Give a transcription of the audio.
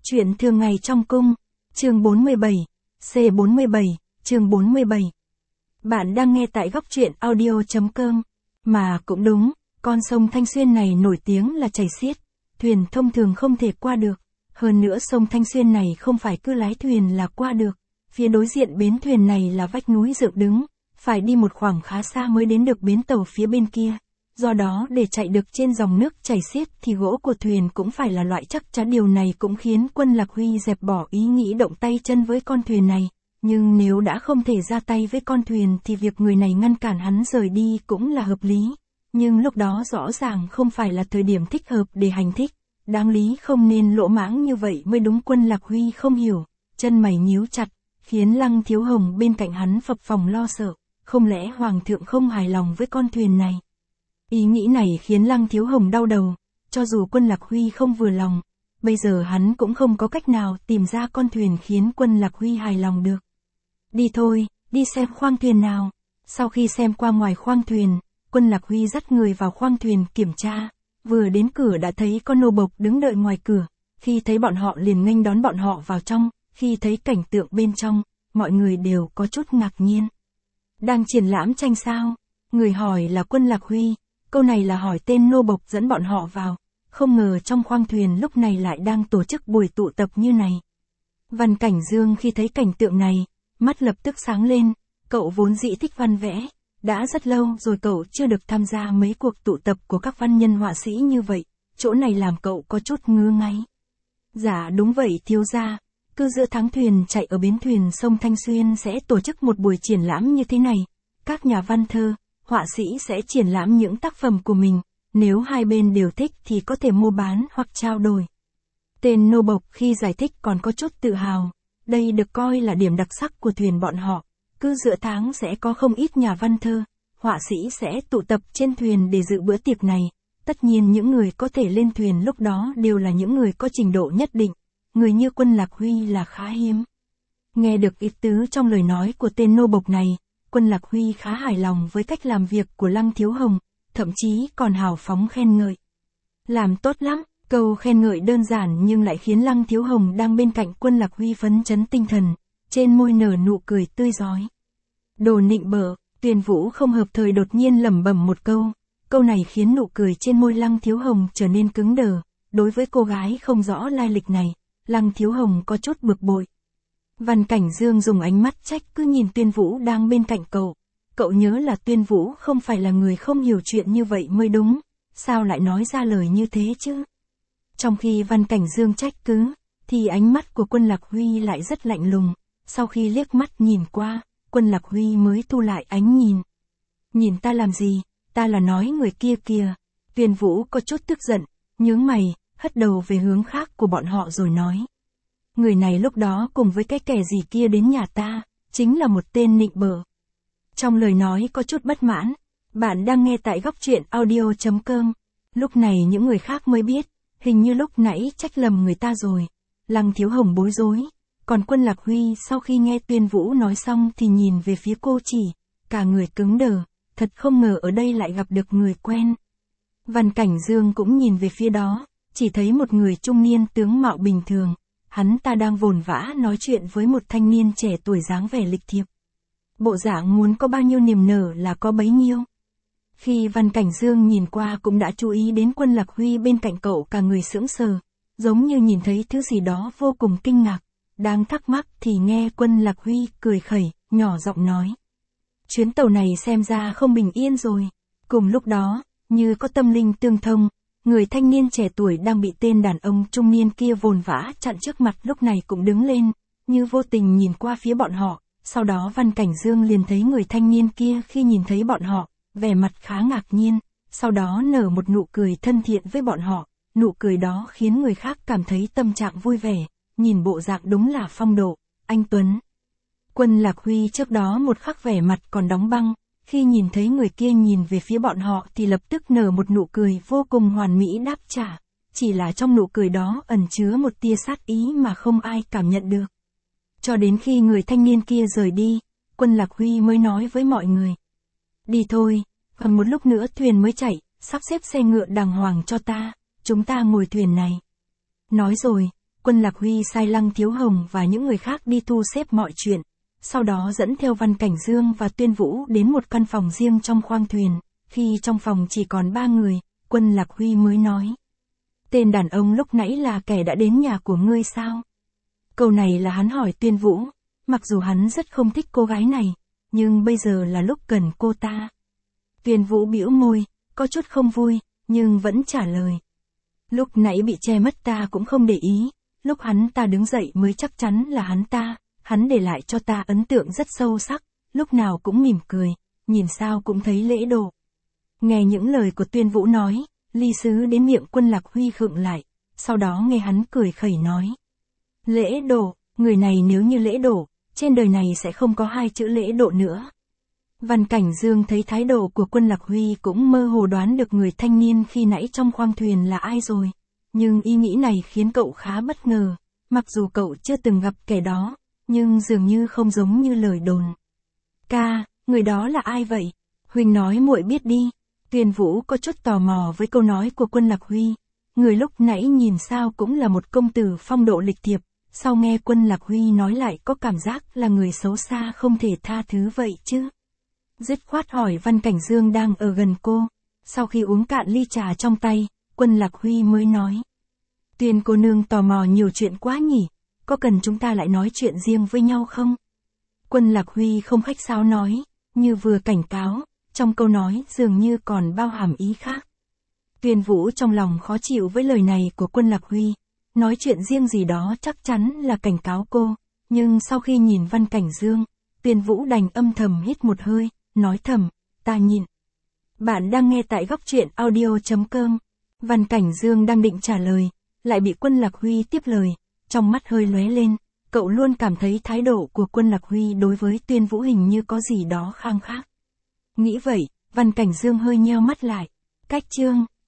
Chuyện thường ngày trong cung, chương 47, C47, chương 47. Bạn đang nghe tại góc truyện audio.com. Mà cũng đúng, con sông Thanh Xuyên này nổi tiếng là chảy xiết, thuyền thông thường không thể qua được. Hơn nữa sông Thanh Xuyên này không phải cứ lái thuyền là qua được. Phía đối diện bến thuyền này là vách núi dựng đứng, phải đi một khoảng khá xa mới đến được bến tàu phía bên kia. Do đó để chạy được trên dòng nước chảy xiết thì gỗ của thuyền cũng phải là loại chắc chắn. Điều này cũng khiến Quân Lạc Huy dẹp bỏ ý nghĩ động tay chân với con thuyền này. Nhưng nếu đã không thể ra tay với con thuyền thì việc người này ngăn cản hắn rời đi cũng là hợp lý. Nhưng lúc đó rõ ràng không phải là thời điểm thích hợp để hành thích. Đáng lý không nên lỗ mãng như vậy mới đúng. Quân Lạc Huy không hiểu, chân mày nhíu chặt, khiến Lăng Thiếu Hồng bên cạnh hắn phập phồng lo sợ. Không lẽ Hoàng thượng không hài lòng với con thuyền này? Ý nghĩ này khiến Lăng Thiếu Hồng đau đầu, cho dù Quân Lạc Huy không vừa lòng, bây giờ hắn cũng không có cách nào tìm ra con thuyền khiến Quân Lạc Huy hài lòng được. Đi thôi, đi xem khoang thuyền nào. Sau khi xem qua ngoài khoang thuyền, Quân Lạc Huy dắt người vào khoang thuyền kiểm tra, vừa đến cửa đã thấy con nô bộc đứng đợi ngoài cửa, khi thấy bọn họ liền nghênh đón bọn họ vào trong, khi thấy cảnh tượng bên trong, mọi người đều có chút ngạc nhiên. Đang triển lãm tranh sao? Người hỏi là Quân Lạc Huy. Câu này là hỏi tên nô bộc dẫn bọn họ vào, không ngờ trong khoang thuyền lúc này lại đang tổ chức buổi tụ tập như này. Văn Cảnh Dương khi thấy cảnh tượng này, mắt lập tức sáng lên, cậu vốn dĩ thích văn vẽ, đã rất lâu rồi cậu chưa được tham gia mấy cuộc tụ tập của các văn nhân họa sĩ như vậy, chỗ này làm cậu có chút ngứa ngáy. Dạ đúng vậy thiếu gia, cứ giữa tháng thuyền chạy ở bến thuyền sông Thanh Xuyên sẽ tổ chức một buổi triển lãm như thế này, các nhà văn thơ, họa sĩ sẽ triển lãm những tác phẩm của mình, nếu hai bên đều thích thì có thể mua bán hoặc trao đổi. Tên nô bộc khi giải thích còn có chút tự hào, đây được coi là điểm đặc sắc của thuyền bọn họ, cứ giữa tháng sẽ có không ít nhà văn thơ, họa sĩ sẽ tụ tập trên thuyền để dự bữa tiệc này, tất nhiên những người có thể lên thuyền lúc đó đều là những người có trình độ nhất định, người như Quân Lạc Huy là khá hiếm. Nghe được ý tứ trong lời nói của tên nô bộc này, Quân Lạc Huy khá hài lòng với cách làm việc của Lăng Thiếu Hồng, thậm chí còn hào phóng khen ngợi. Làm tốt lắm, câu khen ngợi đơn giản nhưng lại khiến Lăng Thiếu Hồng đang bên cạnh Quân Lạc Huy phấn chấn tinh thần, trên môi nở nụ cười tươi rói. Đồ nịnh bợ, Tuyên Vũ không hợp thời đột nhiên lẩm bẩm một câu này khiến nụ cười trên môi Lăng Thiếu Hồng trở nên cứng đờ, đối với cô gái không rõ lai lịch này, Lăng Thiếu Hồng có chút bực bội. Văn Cảnh Dương dùng ánh mắt trách cứ nhìn Tuyên Vũ đang bên cạnh cậu nhớ là Tuyên Vũ không phải là người không hiểu chuyện như vậy mới đúng, sao lại nói ra lời như thế chứ? Trong khi Văn Cảnh Dương trách cứ, thì ánh mắt của Quân Lạc Huy lại rất lạnh lùng, sau khi liếc mắt nhìn qua, Quân Lạc Huy mới thu lại ánh nhìn. Nhìn ta làm gì, ta là nói người kia kìa. Tuyên Vũ có chút tức giận, nhướng mày, hất đầu về hướng khác của bọn họ rồi nói. Người này lúc đó cùng với cái kẻ gì kia đến nhà ta, chính là một tên nịnh bợ. Trong lời nói có chút bất mãn, bạn đang nghe tại góc truyện audio.com. Lúc này những người khác mới biết, hình như lúc nãy trách lầm người ta rồi. Lăng Thiếu Hồng bối rối, còn Quân Lạc Huy sau khi nghe Tuyên Vũ nói xong thì nhìn về phía cô chỉ, cả người cứng đờ, thật không ngờ ở đây lại gặp được người quen. Văn Cảnh Dương cũng nhìn về phía đó, chỉ thấy một người trung niên tướng mạo bình thường. Hắn ta đang vồn vã nói chuyện với một thanh niên trẻ tuổi dáng vẻ lịch thiệp. Bộ dạng muốn có bao nhiêu niềm nở là có bấy nhiêu. Khi Văn Cảnh Dương nhìn qua cũng đã chú ý đến Quân Lạc Huy bên cạnh cậu, cả người sững sờ, giống như nhìn thấy thứ gì đó vô cùng kinh ngạc. Đang thắc mắc thì nghe Quân Lạc Huy cười khẩy, nhỏ giọng nói. Chuyến tàu này xem ra không bình yên rồi. Cùng lúc đó, như có tâm linh tương thông, người thanh niên trẻ tuổi đang bị tên đàn ông trung niên kia vồn vã chặn trước mặt lúc này cũng đứng lên, như vô tình nhìn qua phía bọn họ, sau đó Văn Cảnh Dương liền thấy người thanh niên kia khi nhìn thấy bọn họ, vẻ mặt khá ngạc nhiên, sau đó nở một nụ cười thân thiện với bọn họ, nụ cười đó khiến người khác cảm thấy tâm trạng vui vẻ, nhìn bộ dạng đúng là phong độ, anh tuấn. Quân Lạc Huy trước đó một khắc vẻ mặt còn đóng băng, khi nhìn thấy người kia nhìn về phía bọn họ thì lập tức nở một nụ cười vô cùng hoàn mỹ đáp trả, chỉ là trong nụ cười đó ẩn chứa một tia sát ý mà không ai cảm nhận được. Cho đến khi người thanh niên kia rời đi, Quân Lạc Huy mới nói với mọi người. Đi thôi, còn một lúc nữa thuyền mới chạy, sắp xếp xe ngựa đàng hoàng cho ta, chúng ta ngồi thuyền này. Nói rồi, Quân Lạc Huy sai Lăng Thiếu Hồng và những người khác đi thu xếp mọi chuyện, sau đó dẫn theo Văn Cảnh Dương và Tuyên Vũ đến một căn phòng riêng trong khoang thuyền. Khi trong phòng chỉ còn 3 người, Quân Lạc Huy mới nói. Tên đàn ông lúc nãy là kẻ đã đến nhà của ngươi sao? Câu này là hắn hỏi Tuyên Vũ, mặc dù hắn rất không thích cô gái này, nhưng bây giờ là lúc cần cô ta. Tuyên Vũ bĩu môi, có chút không vui, nhưng vẫn trả lời. Lúc nãy bị che mất ta cũng không để ý, lúc hắn ta đứng dậy mới chắc chắn là hắn để lại cho ta ấn tượng rất sâu sắc, lúc nào cũng mỉm cười, nhìn sao cũng thấy lễ độ. Nghe những lời của Tuyên Vũ nói, ly sứ đến miệng Quân Lạc Huy khựng lại, sau đó nghe hắn cười khẩy nói. Lễ độ, người này nếu như lễ độ, trên đời này sẽ không có 2 chữ lễ độ nữa. Văn Cảnh Dương thấy thái độ của Quân Lạc Huy cũng mơ hồ đoán được người thanh niên khi nãy trong khoang thuyền là ai rồi. Nhưng ý nghĩ này khiến cậu khá bất ngờ, mặc dù cậu chưa từng gặp kẻ đó, nhưng dường như không giống như lời đồn. Ca, người đó là ai vậy? Huynh nói muội biết đi. Tuyên Vũ có chút tò mò với câu nói của Quân Lạc Huy. Người lúc nãy nhìn sao cũng là một công tử phong độ lịch thiệp, sau nghe Quân Lạc Huy nói lại có cảm giác là người xấu xa không thể tha thứ vậy chứ. Dứt khoát hỏi Văn Cảnh Dương đang ở gần cô. Sau khi uống cạn ly trà trong tay, Quân Lạc Huy mới nói. Tuyên cô nương tò mò nhiều chuyện quá nhỉ, có cần chúng ta lại nói chuyện riêng với nhau không? Quân Lạc Huy không khách sáo nói, như vừa cảnh cáo, trong câu nói dường như còn bao hàm ý khác. Tuyên Vũ trong lòng khó chịu với lời này của Quân Lạc Huy, nói chuyện riêng gì đó chắc chắn là cảnh cáo cô, nhưng sau khi nhìn Văn Cảnh Dương, Tuyên Vũ đành âm thầm hít một hơi, nói thầm, ta nhịn. Bạn đang nghe tại góc truyện audio.com. Văn Cảnh Dương đang định trả lời, lại bị Quân Lạc Huy tiếp lời, trong mắt hơi lóe lên, cậu luôn cảm thấy thái độ của Quân Lạc Huy đối với Tuyên Vũ hình như có gì đó khang khác. Nghĩ vậy, Văn Cảnh Dương hơi nheo mắt lại. Cách chương